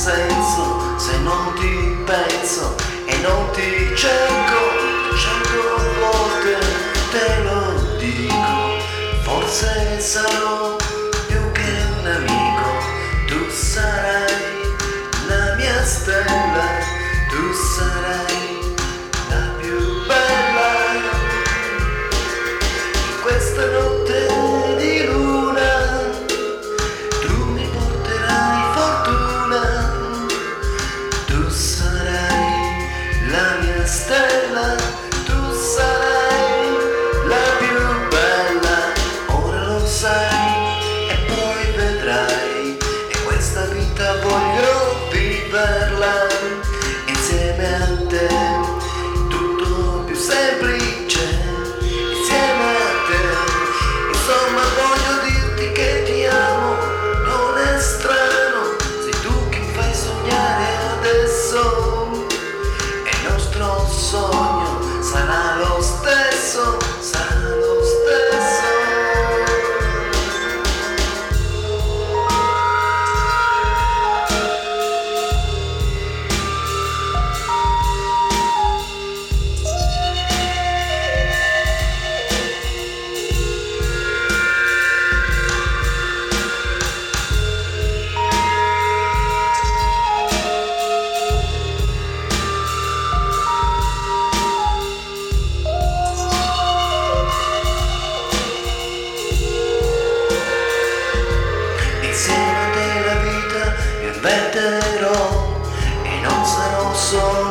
senso se non ti penso e non ti cerco. 100 volte te lo dico, forse sarò più che un amico. Tu sarai la mia stella, tu sarai la più bella. In questa notte di luna tu mi porterai fortuna. Tu sarai la mia stella, tu sarai la più bella. Ora lo sai e poi vedrai, e questa vita voglio viverla insieme a te. Tutto più semplice insieme a te. Insomma voglio dirti che ti amo, non è strano, sei tu che mi fai sognare adesso. E il nostro sogno sarà lo stesso, sarà lo stesso. Insieme a te la vita io inventerò, e non sarò solo